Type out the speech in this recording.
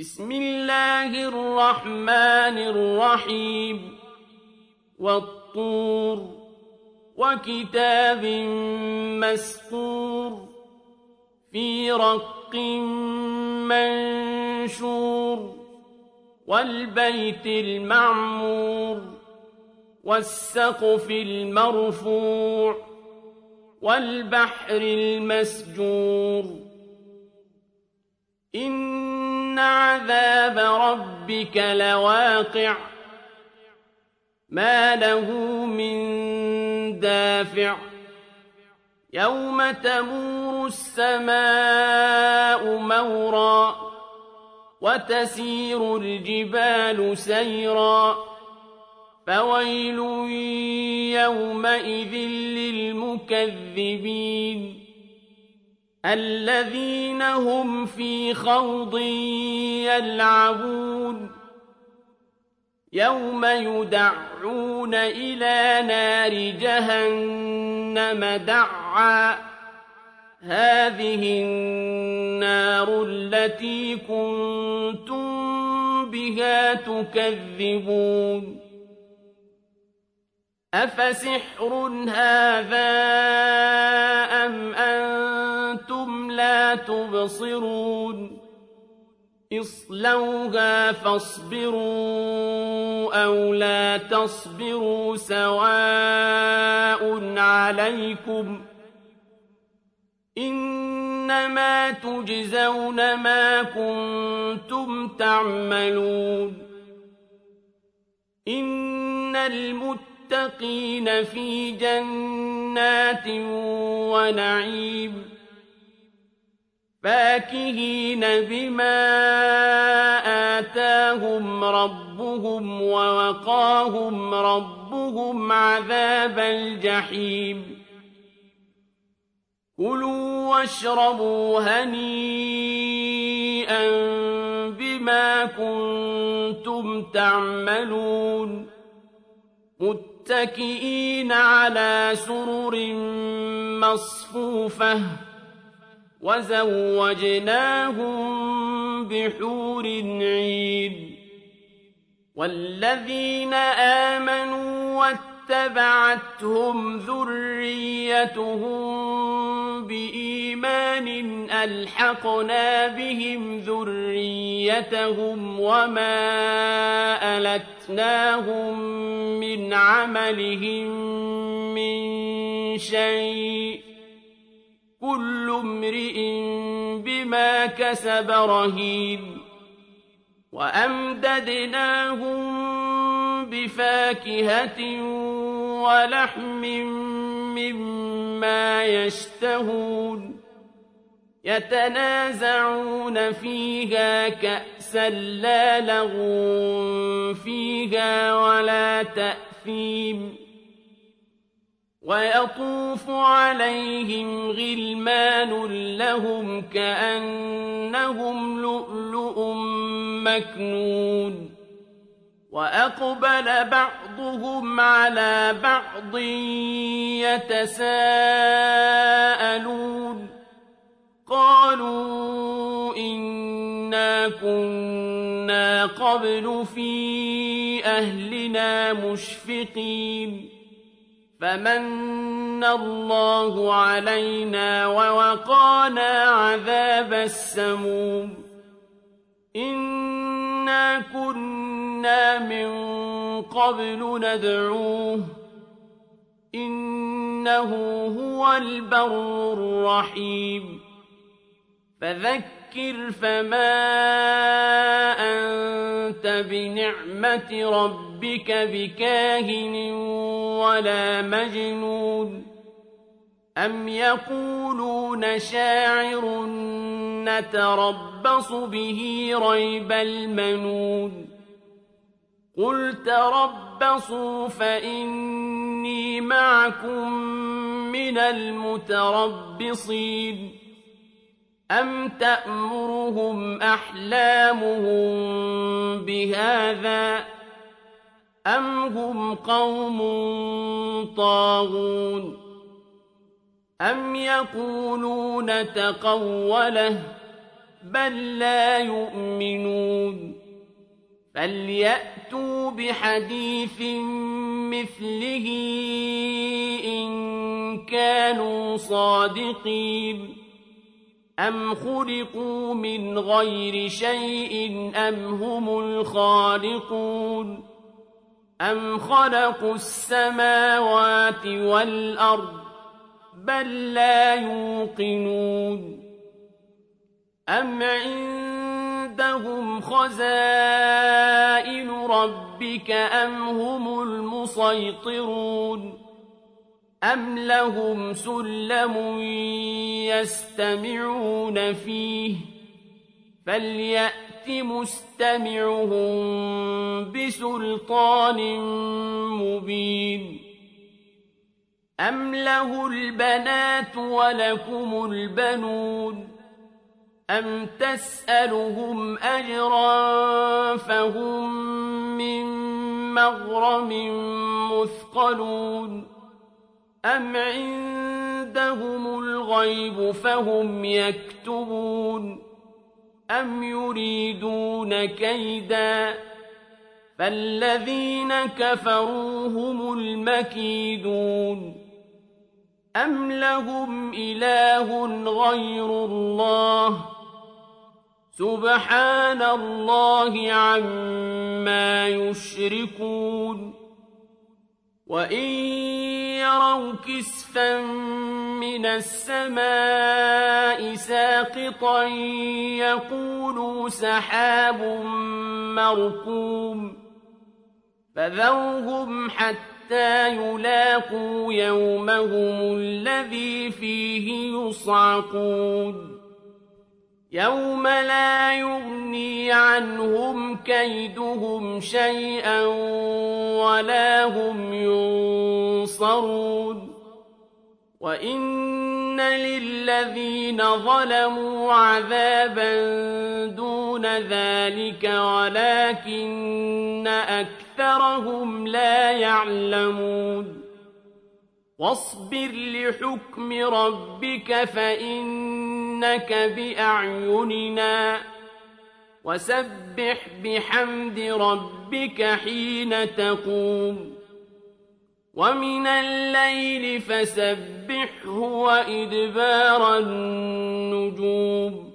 بسم الله الرحمن الرحيم والطور وكتاب مسطور في رق منشور والبيت المعمور والسقف المرفوع والبحر المسجور إن عذاب ربك لواقع ما له من دافع يوم تمور السماء مورا وتسير الجبال سيرا فويل يومئذ للمكذبين الذين هم في خوض يلعبون يوم يدعون إلى نار جهنم دعا هذه النار التي كنتم بها تكذبون أفسحر هذا أم أنتم لا تبصرون اصلوها فاصبروا أو لا تصبروا سواء عليكم إنما تجزون ما كنتم تعملون إن المتقين في جنات ونعيم فاكهين بما آتاهم ربهم ووقاهم ربهم عذاب الجحيم كلوا واشربوا هنيئا بما كنتم تعملون متكئين على سرر مصفوفة وزوجناهم بحور عين والذين آمنوا واتبعتهم ذريتهم بإيمان ألحقنا بهم ذريتهم وما ألتناهم من عملهم من شيء كل امرئ بما كسب رهين وأمددناهم بفاكهة ولحم مما يشتهون يتنازعون فيها كأسا لا لغو فيها ولا تأثيم ويطوف عليهم غلمان لهم كأنهم لؤلؤ مكنون وأقبل بعضهم على بعض يتساءلون قالوا إنا كنا قبل في أهلنا مشفقين فمن الله علينا ووقانا عذاب السموم إنا كنا من قبل ندعوه إنه هو البر الرحيم فذكر فما أنت بنعمة ربك بكاهن ولا مجنون أم يقولون شاعر نتربص به ريب المنون قل تربصوا فإني معكم من المتربصين أم تأمرهم أحلامهم بهذا أم هم قوم طاغون أم يقولون تقوله بل لا يؤمنون فليأتوا بحديث مثله إن كانوا صادقين أم خلقوا من غير شيء أم هم الخالقون أم خلقوا السماوات والأرض بل لا يوقنون أم عندهم خزائن ربك أم هم المسيطرون أم لهم سلم يستمعون فيه فليأت مستمعهم بسلطان مبين أم له البنات ولكم البنون أم تسألهم أجرا فهم من مغرم مثقلون أم عندهم الغيب فهم يكتبون أم يريدون كيدا فالذين كفروا هم المكيدون أم لهم إله غير الله سبحان الله عما يشركون وإن يروا كسفا من السماء ساقطا يقولوا سحاب مركوم فذرهم حتى يلاقوا يومهم الذي فيه يصعقون يوم لا يغني عنهم كيدهم شيئا ولا هم ينصرون وإن للذين ظلموا عذابا دون ذلك ولكن أكثرهم لا يعلمون واصبر لحكم ربك فإنك بأعيننا وسبح بحمد ربك حين تقوم ومن الليل فسبحه وإدبار النجوم